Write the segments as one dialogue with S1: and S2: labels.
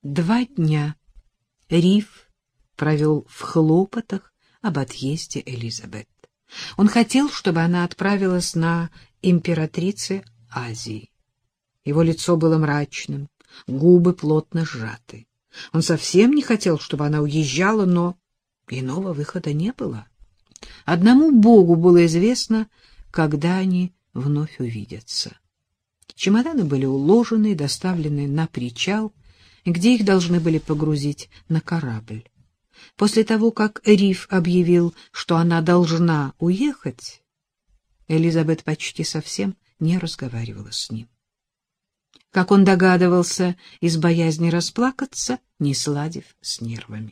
S1: 2 дня Риф провел в хлопотах об отъезде Элизабет. Он хотел, чтобы она отправилась на императрице Азии. Его лицо было мрачным, губы плотно сжаты. Он совсем не хотел, чтобы она уезжала, но иного выхода не было. Одному Богу было известно, когда они вновь увидятся. Чемоданы были уложены и доставлены на причал, где их должны были погрузить на корабль. После того, как Риф объявил, что она должна уехать, Элизабет почти совсем не разговаривала с ним. Как он догадывался, из боязни расплакаться, не сладив с нервами.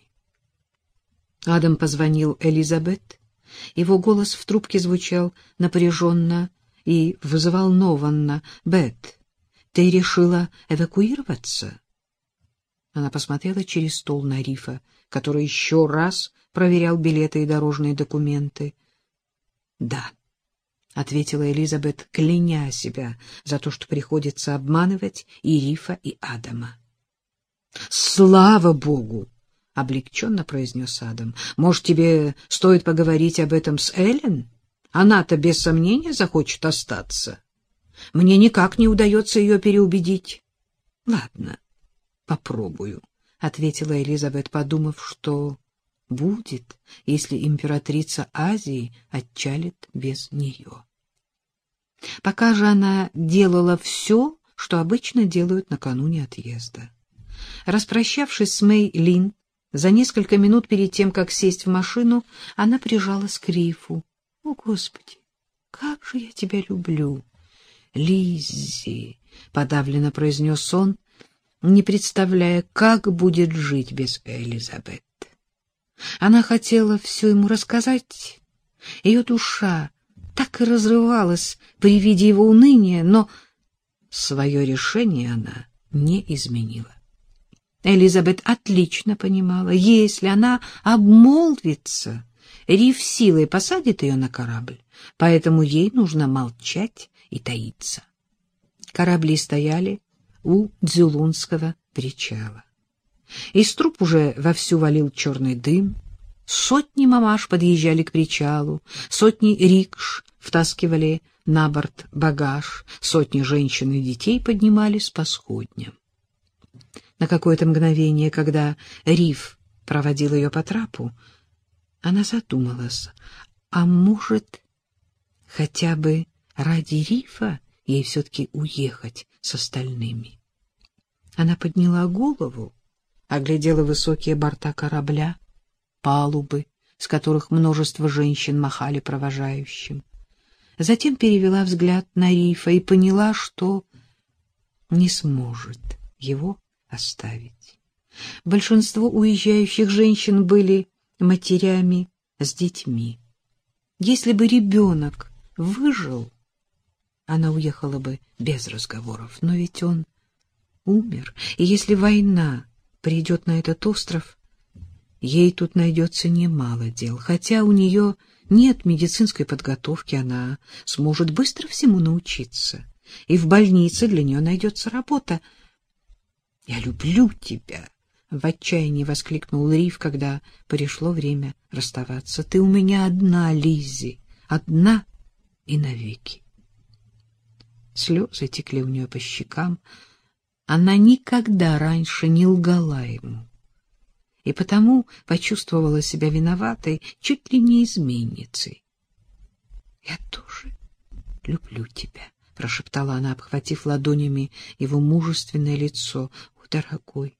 S1: Адам позвонил Элизабет. Его голос в трубке звучал напряженно и взволнованно. «Бет, ты решила эвакуироваться?» Она посмотрела через стол на Рифа, который еще раз проверял билеты и дорожные документы. «Да», — ответила Элизабет, кляня себя за то, что приходится обманывать и Рифа, и Адама. «Слава Богу!» — облегченно произнес Адам. «Может, тебе стоит поговорить об этом с Эллен? Она-то без сомнения захочет остаться. Мне никак не удается ее переубедить». «Ладно, попробую», — ответила Элизабет, подумав, что будет, если императрица Азии отчалит без нее. Пока же она делала все, что обычно делают накануне отъезда. Распрощавшись с Мэй Лин, за несколько минут перед тем, как сесть в машину, она прижалась к Рифу. «О, Господи, как же я тебя люблю!» «Лиззи», — подавленно произнес он, не представляя, как будет жить без Элизабет. Она хотела все ему рассказать. Ее душа так и разрывалась при виде его уныния, но свое решение она не изменила. Элизабет отлично понимала, если она обмолвится, Риф силой посадит ее на корабль, поэтому ей нужно молчать и таиться. Корабли стояли у Дзюлунского причала. Из труб уже вовсю валил черный дым. Сотни мамаш подъезжали к причалу, сотни рикш втаскивали на борт багаж, сотни женщин и детей поднимались по сходням. На какое-то мгновение, когда Риф проводил ее по трапу, она задумалась, а может, хотя бы ради Рифа ей все-таки уехать с остальными. Она подняла голову, оглядела высокие борта корабля, палубы, с которых множество женщин махали провожающим. Затем перевела взгляд на Рифа и поняла, что не сможет его оставить. Большинство уезжающих женщин были матерями с детьми. Если бы ребенок выжил, она уехала бы без разговоров. Но ведь он умер, и если война придет на этот остров, ей тут найдется немало дел. Хотя у нее нет медицинской подготовки, она сможет быстро всему научиться, и в больнице для нее найдется работа. «Я люблю тебя!» — в отчаянии воскликнул Риф, когда пришло время расставаться. «Ты у меня одна, Лиззи, одна и навеки». Слезы текли у нее по щекам. Она никогда раньше не лгала ему, и потому почувствовала себя виноватой, чуть ли не изменницей. «Я тоже люблю тебя», — прошептала она, обхватив ладонями его мужественное лицо. «О, дорогой,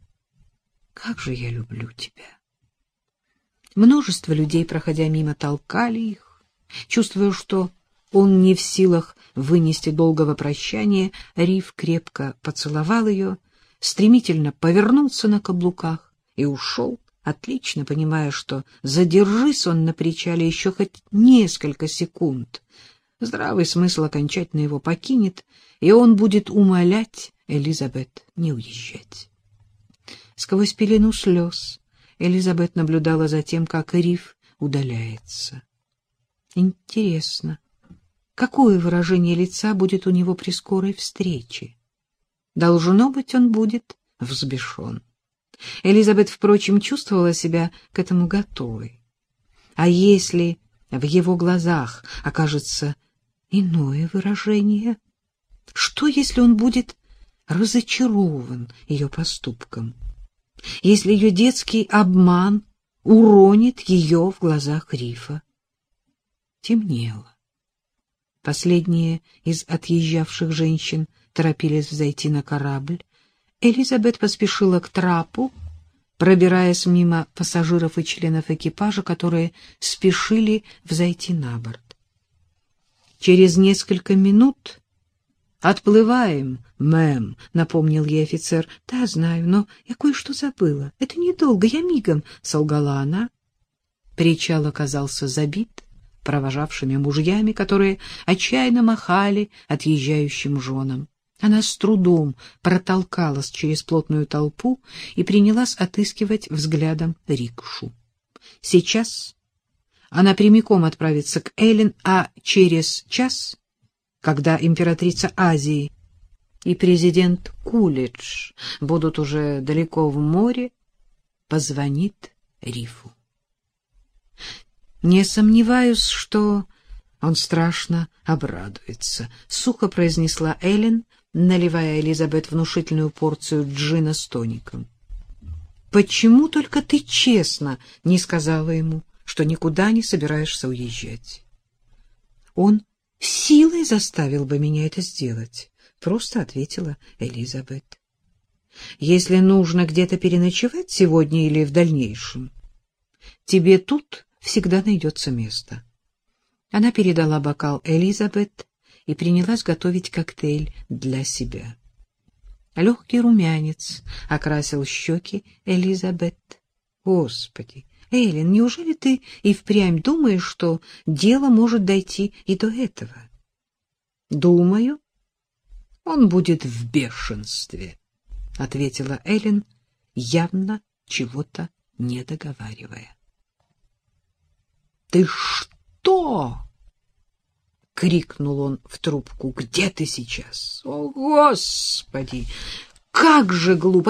S1: как же я люблю тебя!» Множество людей, проходя мимо, толкали их. Чувствуя, что он не в силах вынести долгого прощания, Риф крепко поцеловал ее, стремительно повернулся на каблуках и ушел, отлично понимая, что задержись он на причале еще хоть несколько секунд, здравый смысл окончательно его покинет, и он будет умолять Элизабет не уезжать. Сквозь пелену слез Элизабет наблюдала за тем, как Риф удаляется. Интересно, какое выражение лица будет у него при скорой встрече? Должно быть, он будет взбешен. Элизабет, впрочем, чувствовала себя к этому готовой. А если в его глазах окажется иное выражение? Что, если он будет разочарован ее поступком? Если ее детский обман уронит ее в глазах Рифа? Темнело. Последние из отъезжавших женщин торопились взойти на корабль. Элизабет поспешила к трапу, пробираясь мимо пассажиров и членов экипажа, которые спешили взойти на борт. Через несколько минут «Отплываем, мэм», — напомнил ей офицер. «Да, знаю, но я кое-что забыла. Это недолго, я мигом», — солгала она. Причал оказался забит провожавшими мужьями, которые отчаянно махали отъезжающим женам. Она с трудом протолкалась через плотную толпу и принялась отыскивать взглядом рикшу. Сейчас она прямиком отправится к Эллен, а через час, когда императрица Азии и президент Кулидж будут уже далеко в море, позвонит Рифу. «Не сомневаюсь, что он страшно обрадуется», — сухо произнесла Эллен, наливая Элизабет внушительную порцию джина с тоником. «Почему только ты честно не сказала ему, что никуда не собираешься уезжать?» «Он силой заставил бы меня это сделать», — просто ответила Элизабет. «Если нужно где-то переночевать сегодня или в дальнейшем, тебе тут всегда найдется место». Она передала бокал Элизабет и принялась готовить коктейль для себя. Легкий румянец окрасил щеки Элизабет. «Господи, Эллен, неужели ты и впрямь думаешь, что дело может дойти и до этого?» «Думаю, он будет в бешенстве», — ответила Эллен, явно чего-то не договаривая. «Ты что?» — крикнул он в трубку. «Где ты сейчас? О, Господи! Как же глупо!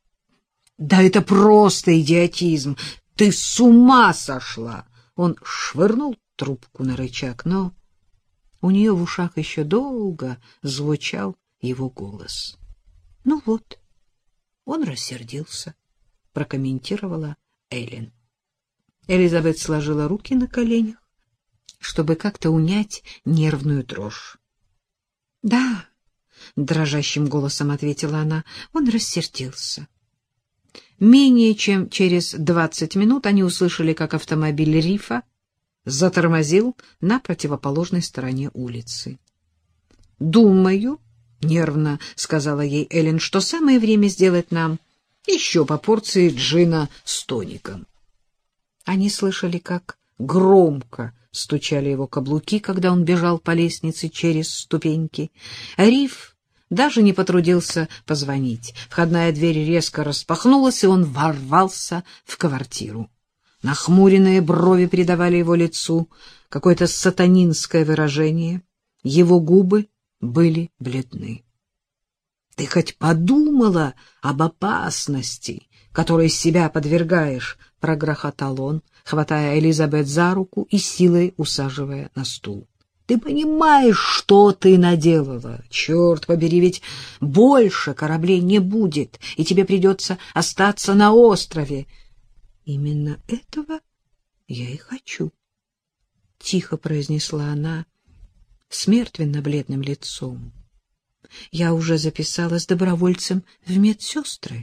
S1: Да это просто идиотизм! Ты с ума сошла!» Он швырнул трубку на рычаг, но у нее в ушах еще долго звучал его голос. «Ну вот, он рассердился», — прокомментировала Эллен. Элизабет сложила руки на коленях, чтобы как-то унять нервную дрожь. «Да», — дрожащим голосом ответила она, — «он рассердился». Менее чем через 20 минут они услышали, как автомобиль Рифа затормозил на противоположной стороне улицы. «Думаю», — нервно сказала ей Эллен, — «что самое время сделать нам еще по порции джина с тоником». Они слышали, как громко стучали его каблуки, когда он бежал по лестнице через ступеньки. Риф даже не потрудился позвонить. Входная дверь резко распахнулась, и он ворвался в квартиру. Нахмуренные брови придавали его лицу какое-то сатанинское выражение. Его губы были бледны. «Ты хоть подумала об опасности, которой себя подвергаешь?» — прогрохотал он, хватая Элизабет за руку и силой усаживая на стул. «Ты понимаешь, что ты наделала? Черт побери, ведь больше кораблей не будет, и тебе придется остаться на острове». «Именно этого я и хочу», — тихо произнесла она с мертвенно-бледным лицом. «Я уже записалась добровольцем в медсестры».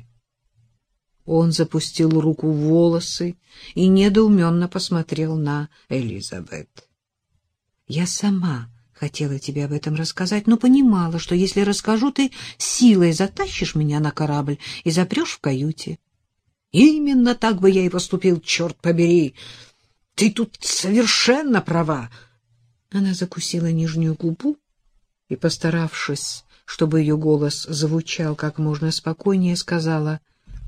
S1: Он запустил руку в волосы и недоуменно посмотрел на Элизабет. «Я сама хотела тебе об этом рассказать, но понимала, что если расскажу, ты силой затащишь меня на корабль и запрешь в каюте». «Именно так бы я и поступил, черт побери! Ты тут совершенно права!» Она закусила нижнюю губу и, постаравшись, чтобы ее голос звучал как можно спокойнее, сказала: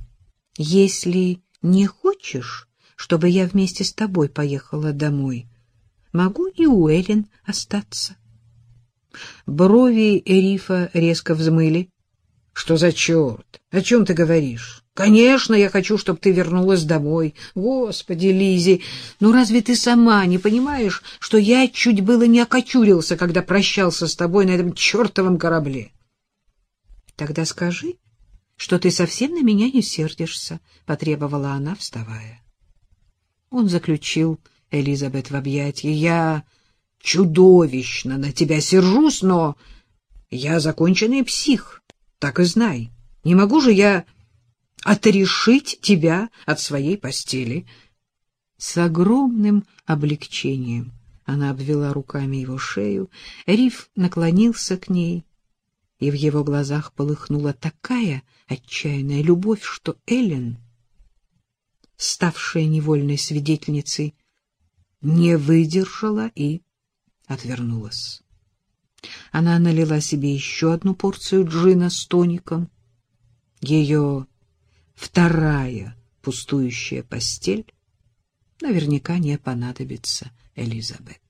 S1: «Если не хочешь, чтобы я вместе с тобой поехала домой, могу и у Эллен остаться». Брови Рифа резко взмыли. Что за черт? О чем ты говоришь? Конечно, я хочу, чтобы ты вернулась домой. Господи, Лизи, ну разве ты сама не понимаешь, что я чуть было не окочурился, когда прощался с тобой на этом чертовом корабле? Тогда скажи, что ты совсем на меня не сердишься, — потребовала она, вставая. Он заключил Элизабет в объятия. Я чудовищно на тебя сержусь, но я законченный псих, так и знай. Не могу же я отрешить тебя от своей постели. С огромным облегчением она обвела руками его шею. Риф наклонился к ней, и в его глазах полыхнула такая отчаянная любовь, что Эллен, ставшая невольной свидетельницей, не выдержала и отвернулась. Она налила себе еще одну порцию джина с тоником. Ее вторая пустующая постель наверняка не понадобится Элизабет.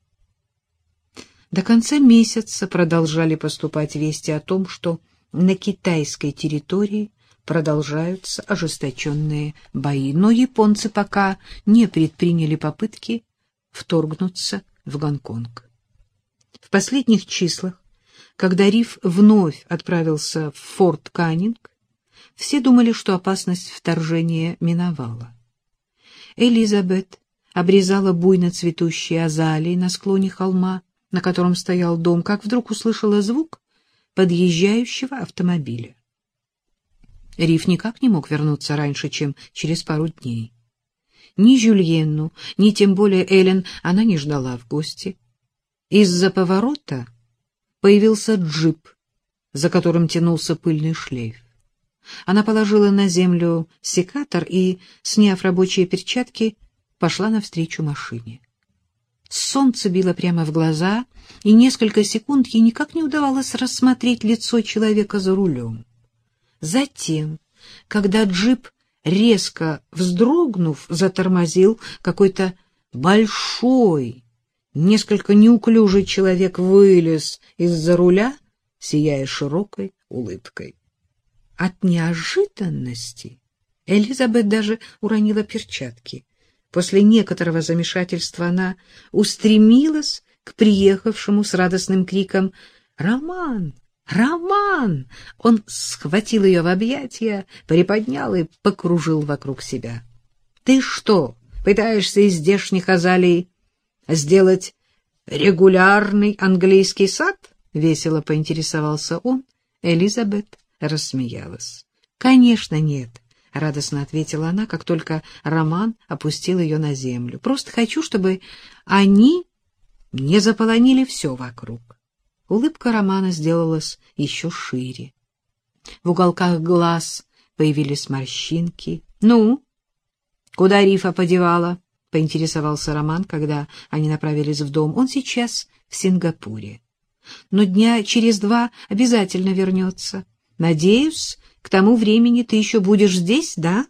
S1: До конца месяца продолжали поступать вести о том, что на китайской территории продолжаются ожесточенные бои, но японцы пока не предприняли попытки вторгнуться в Гонконг. В последних числах, когда Риф вновь отправился в Форт Каннинг, все думали, что опасность вторжения миновала. Элизабет обрезала буйно цветущие азалии на склоне холма, на котором стоял дом, как вдруг услышала звук подъезжающего автомобиля. Риф никак не мог вернуться раньше, чем через пару дней. Ни Жюльенну, ни тем более Эллен она не ждала в гости. Из-за поворота появился джип, за которым тянулся пыльный шлейф. Она положила на землю секатор и, сняв рабочие перчатки, пошла навстречу машине. Солнце било прямо в глаза, и несколько секунд ей никак не удавалось рассмотреть лицо человека за рулем. Затем, когда джип, резко вздрогнув, затормозил, какой-то большой, несколько неуклюжий человек вылез из-за руля, сияя широкой улыбкой. От неожиданности Элизабет даже уронила перчатки. После некоторого замешательства она устремилась к приехавшему с радостным криком «Роман! Роман!». Он схватил ее в объятия, приподнял и покружил вокруг себя. — Ты что, пытаешься из здешних азалий сделать регулярный английский сад? — весело поинтересовался он. Элизабет рассмеялась. — Конечно, нет, — радостно ответила она, как только Роман опустил ее на землю. — Просто хочу, чтобы они не заполонили все вокруг. Улыбка Романа сделалась еще шире. В уголках глаз появились морщинки. — Ну, куда Рифа подевала? — поинтересовался Роман, когда они направились в дом. — Он сейчас в Сингапуре. Но дня через 2 обязательно вернется. Надеюсь, к тому времени ты еще будешь здесь, да?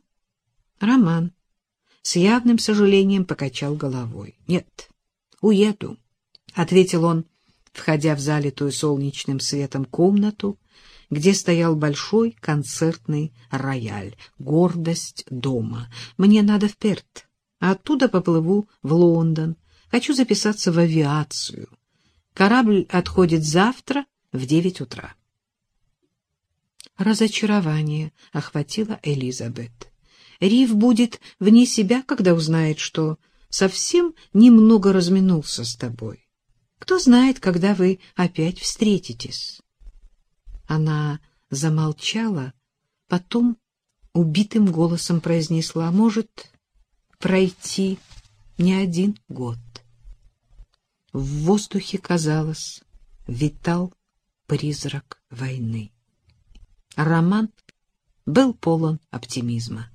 S1: Роман с явным сожалением покачал головой. — Нет, уеду, — ответил он, входя в залитую солнечным светом комнату, где стоял большой концертный рояль, гордость дома. Мне надо в Перт, а оттуда поплыву в Лондон. Хочу записаться в авиацию. Корабль отходит завтра в 9 утра. Разочарование охватило Элизабет. Риф будет вне себя, когда узнает, что совсем немного разминулся с тобой. Кто знает, когда вы опять встретитесь. Она замолчала, потом убитым голосом произнесла: может пройти не 1 год. В воздухе, казалось, витал призрак войны. Роман был полон оптимизма.